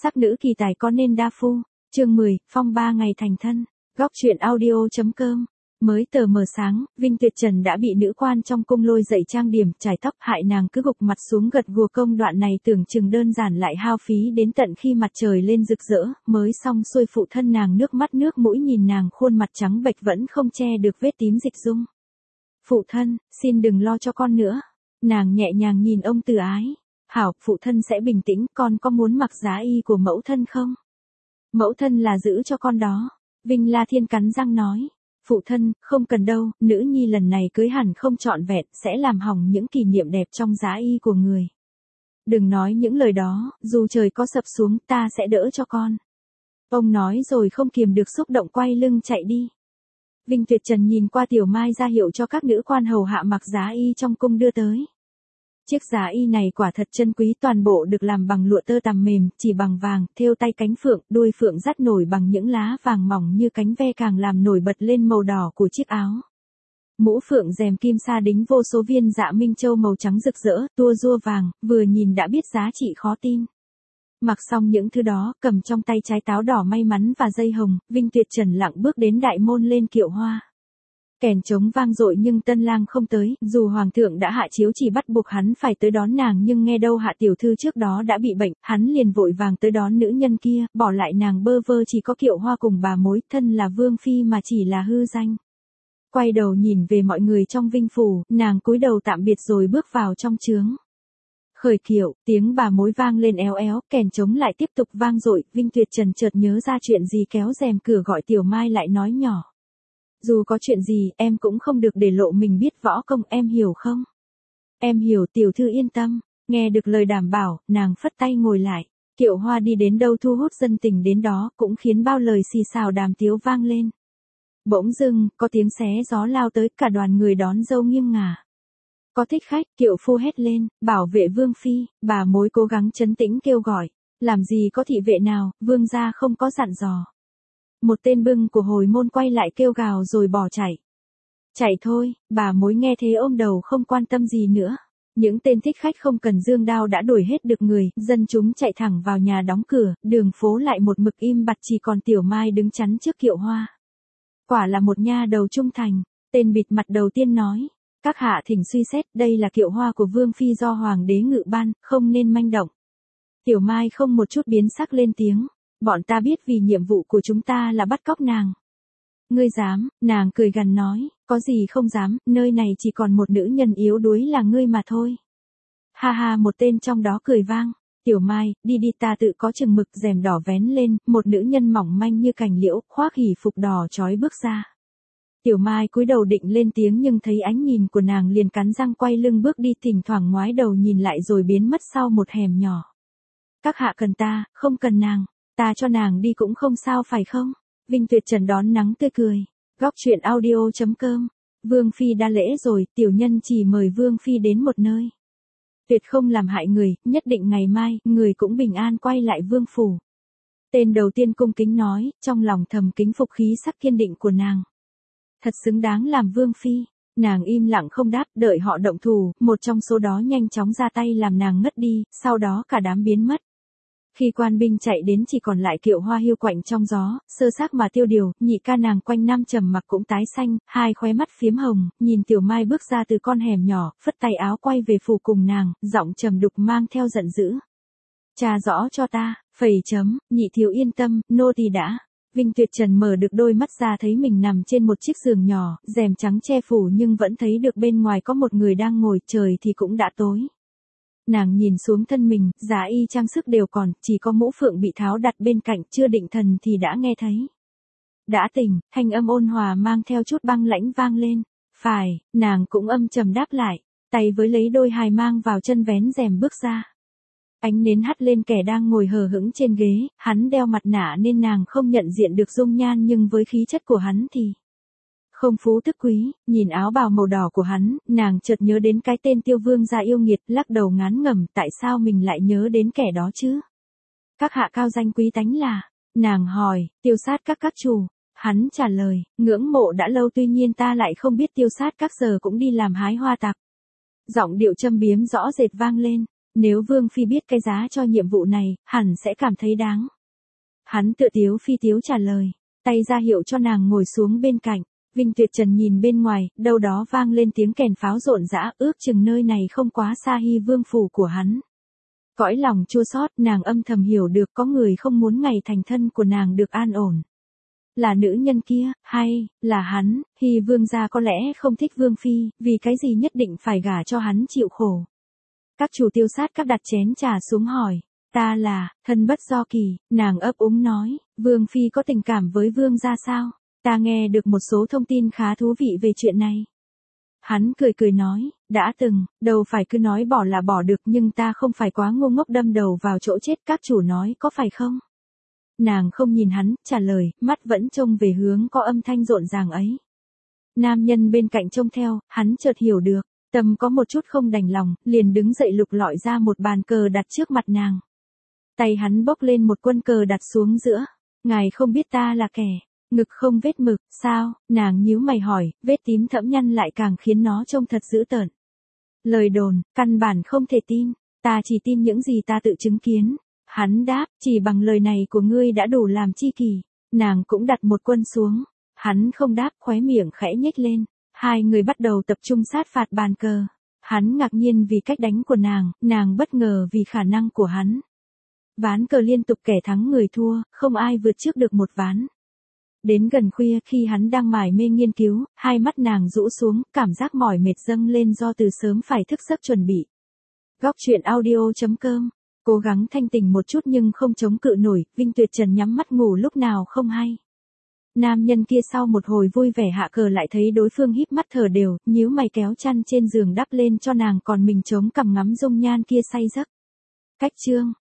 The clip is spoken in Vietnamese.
Sắc nữ kỳ tài có nên đa phu. Chương 10, phong ba ngày thành thân. Góc truyện audio.com. Mới tờ mờ sáng, Vinh Tuyệt Trần đã bị nữ quan trong cung lôi dậy trang điểm, trải tóc, hại nàng cứ gục mặt xuống gật gù. Công đoạn này tưởng chừng đơn giản lại hao phí đến tận khi mặt trời lên rực rỡ, mới xong xuôi. Phụ thân nàng nước mắt nước mũi nhìn nàng khuôn mặt trắng bệch vẫn không che được vết tím dịch dung. Phụ thân, xin đừng lo cho con nữa. Nàng nhẹ nhàng nhìn ông từ ái. Hảo, phụ thân sẽ bình tĩnh, con có muốn mặc giá y của mẫu thân không? Mẫu thân là giữ cho con đó. Vinh La Thiên cắn răng nói. Phụ thân, không cần đâu, nữ nhi lần này cưới hẳn không trọn vẹn, sẽ làm hỏng những kỷ niệm đẹp trong giá y của người. Đừng nói những lời đó, dù trời có sập xuống ta sẽ đỡ cho con. Ông nói rồi không kiềm được xúc động quay lưng chạy đi. Vinh Tuyệt Trần nhìn qua Tiểu Mai ra hiệu cho các nữ quan hầu hạ mặc giá y trong cung đưa tới. Chiếc giá y này quả thật chân quý, toàn bộ được làm bằng lụa tơ tằm mềm, chỉ bằng vàng, thêu tay cánh phượng, đuôi phượng dắt nổi bằng những lá vàng mỏng như cánh ve càng làm nổi bật lên màu đỏ của chiếc áo. Mũ phượng rèm kim sa đính vô số viên dạ minh châu màu trắng rực rỡ, tua rua vàng, vừa nhìn đã biết giá trị khó tin. Mặc xong những thứ đó, cầm trong tay trái táo đỏ may mắn và dây hồng, Vinh Tuyệt Trần lặng bước đến đại môn lên kiệu hoa. Kèn trống vang dội nhưng tân lang không tới, dù hoàng thượng đã hạ chiếu chỉ bắt buộc hắn phải tới đón nàng, nhưng nghe đâu hạ tiểu thư trước đó đã bị bệnh, hắn liền vội vàng tới đón nữ nhân kia, bỏ lại nàng bơ vơ chỉ có kiệu hoa cùng bà mối, thân là vương phi mà chỉ là hư danh. Quay đầu nhìn về mọi người trong Vinh phủ, nàng cúi đầu tạm biệt rồi bước vào trong trướng. Khởi kiệu, tiếng bà mối vang lên éo éo, kèn trống lại tiếp tục vang dội, Vinh Tuyệt Trần chợt nhớ ra chuyện gì, kéo rèm cửa gọi Tiểu Mai lại nói nhỏ. Dù có chuyện gì, em cũng không được để lộ mình biết võ công, em hiểu không? Em hiểu, tiểu thư yên tâm. Nghe được lời đảm bảo, nàng phất tay ngồi lại. Kiệu hoa đi đến đâu thu hút dân tình đến đó, cũng khiến bao lời xì xào đàm tiếu vang lên. Bỗng dưng, có tiếng xé gió lao tới, cả đoàn người đón dâu nghiêng ngả. Có thích khách, kiệu phu hét lên, bảo vệ vương phi, bà mối cố gắng trấn tĩnh kêu gọi. Làm gì có thị vệ nào, vương gia không có dặn dò. Một tên bưng của hồi môn quay lại kêu gào rồi bỏ chạy. Chạy thôi, bà mối nghe thế ôm đầu không quan tâm gì nữa. Những tên thích khách không cần dương đao đã đuổi hết được người, dân chúng chạy thẳng vào nhà đóng cửa, đường phố lại một mực im bặt, chỉ còn Tiểu Mai đứng chắn trước kiệu hoa. Quả là một nha đầu trung thành, tên bịt mặt đầu tiên nói. Các hạ thỉnh suy xét, đây là kiệu hoa của vương phi do hoàng đế ngự ban, không nên manh động. Tiểu Mai không một chút biến sắc lên tiếng. Bọn ta biết vì nhiệm vụ của chúng ta là bắt cóc nàng. Ngươi dám, nàng cười gằn nói, có gì không dám, nơi này chỉ còn một nữ nhân yếu đuối là ngươi mà thôi. Ha ha, một tên trong đó cười vang. Tiểu Mai, đi đi, ta tự có chừng mực. Rèm đỏ vén lên, một nữ nhân mỏng manh như cành liễu, khoác hỉ phục đỏ chói bước ra. Tiểu Mai cúi đầu định lên tiếng nhưng thấy ánh nhìn của nàng liền cắn răng quay lưng bước đi, thỉnh thoảng ngoái đầu nhìn lại rồi biến mất sau một hẻm nhỏ. Các hạ cần ta, không cần nàng. Ta cho nàng đi cũng không sao phải không? Vinh Tuyệt Trần đón nắng tươi cười. Góc truyện audio.com. Vương phi đa lễ rồi, tiểu nhân chỉ mời vương phi đến một nơi. Tuyệt không làm hại người, nhất định ngày mai, người cũng bình an quay lại vương phủ. Tên đầu tiên cung kính nói, trong lòng thầm kính phục khí sắc kiên định của nàng. Thật xứng đáng làm vương phi. Nàng im lặng không đáp, đợi họ động thủ, một trong số đó nhanh chóng ra tay làm nàng ngất đi, sau đó cả đám biến mất. Khi quan binh chạy đến chỉ còn lại kiệu hoa hiu quạnh trong gió, sơ xác mà tiêu điều, nhị ca nàng quanh năm trầm mặc cũng tái xanh, hai khóe mắt phiếm hồng, nhìn Tiểu Mai bước ra từ con hẻm nhỏ, phất tay áo quay về phủ cùng nàng, giọng trầm đục mang theo giận dữ. Trà rõ cho ta, phẩy chấm, nhị thiếu yên tâm, nô tỳ đã. Vinh Tuyệt Trần mở được đôi mắt ra thấy mình nằm trên một chiếc giường nhỏ, rèm trắng che phủ nhưng vẫn thấy được bên ngoài có một người đang ngồi, trời thì cũng đã tối. Nàng nhìn xuống thân mình, giá y trang sức đều còn, chỉ có mũ phượng bị tháo đặt bên cạnh, chưa định thần thì đã nghe thấy. Đã tỉnh, thanh âm ôn hòa mang theo chút băng lãnh vang lên. Phải, nàng cũng âm trầm đáp lại, tay với lấy đôi hài mang vào chân vén rèm bước ra. Ánh nến hắt lên kẻ đang ngồi hờ hững trên ghế, hắn đeo mặt nạ nên nàng không nhận diện được dung nhan nhưng với khí chất của hắn thì... Không phú tức quý, nhìn áo bào màu đỏ của hắn, nàng chợt nhớ đến cái tên Tiêu Vương gia yêu nghiệt, lắc đầu ngán ngẩm, tại sao mình lại nhớ đến kẻ đó chứ? Các hạ cao danh quý tánh là, nàng hỏi, tiêu sát các chủ. Hắn trả lời, ngưỡng mộ đã lâu tuy nhiên ta lại không biết tiêu sát các giờ cũng đi làm hái hoa tặc. Giọng điệu châm biếm rõ rệt vang lên, Nếu Vương Phi biết cái giá cho nhiệm vụ này, hẳn sẽ cảm thấy đáng. Hắn tựa tiếu phi tiếu trả lời, tay ra hiệu cho nàng ngồi xuống bên cạnh. Vinh Tuyệt Trần nhìn bên ngoài, đâu đó vang lên tiếng kèn pháo rộn rã, ước chừng nơi này không quá xa Hy Vương phủ của hắn. Cõi lòng chua xót, nàng âm thầm hiểu được có người không muốn ngày thành thân của nàng được an ổn. Là nữ nhân kia, hay là hắn? Hy Vương gia có lẽ không thích Vương Phi, vì cái gì nhất định phải gả cho hắn chịu khổ. Các chủ tiêu sát các đặt chén trà xuống hỏi, ta là, thân bất do kỳ, nàng ấp úng nói, Vương Phi có tình cảm với Vương gia sao? Ta nghe được một số thông tin khá thú vị về chuyện này. Hắn cười cười nói, đã từng, đâu phải cứ nói bỏ là bỏ được, nhưng ta không phải quá ngu ngốc đâm đầu vào chỗ chết, các chủ nói có phải không? Nàng không nhìn hắn, trả lời, mắt vẫn trông về hướng có âm thanh rộn ràng ấy. Nam nhân bên cạnh trông theo, hắn chợt hiểu được, tâm có một chút không đành lòng, liền đứng dậy lục lọi ra một bàn cờ đặt trước mặt nàng. Tay hắn bốc lên một quân cờ đặt xuống giữa. Ngài không biết ta là kẻ ngực không vết mực, sao? Nàng nhíu mày hỏi, vết tím thẫm nhăn lại càng khiến nó trông thật dữ tợn. Lời đồn, căn bản không thể tin, ta chỉ tin những gì ta tự chứng kiến. Hắn đáp, chỉ bằng lời này của ngươi đã đủ làm chi kỷ. Nàng cũng đặt một quân xuống. Hắn không đáp, khóe miệng khẽ nhếch lên. Hai người bắt đầu tập trung sát phạt bàn cờ. Hắn ngạc nhiên vì cách đánh của nàng bất ngờ vì khả năng của hắn. Ván cờ liên tục kẻ thắng người thua, không ai vượt trước được một ván. Đến gần khuya khi hắn đang mải mê nghiên cứu, hai mắt nàng rũ xuống, cảm giác mỏi mệt dâng lên do từ sớm phải thức giấc chuẩn bị. Góc truyện audio.com, cố gắng thanh tỉnh một chút nhưng không chống cự nổi, Vinh Tuyệt Trần nhắm mắt ngủ lúc nào không hay. Nam nhân kia sau một hồi vui vẻ hạ cờ lại thấy đối phương híp mắt thở đều, nhíu mày kéo chăn trên giường đắp lên cho nàng, còn mình chống cằm ngắm dung nhan kia say giấc. Cách chương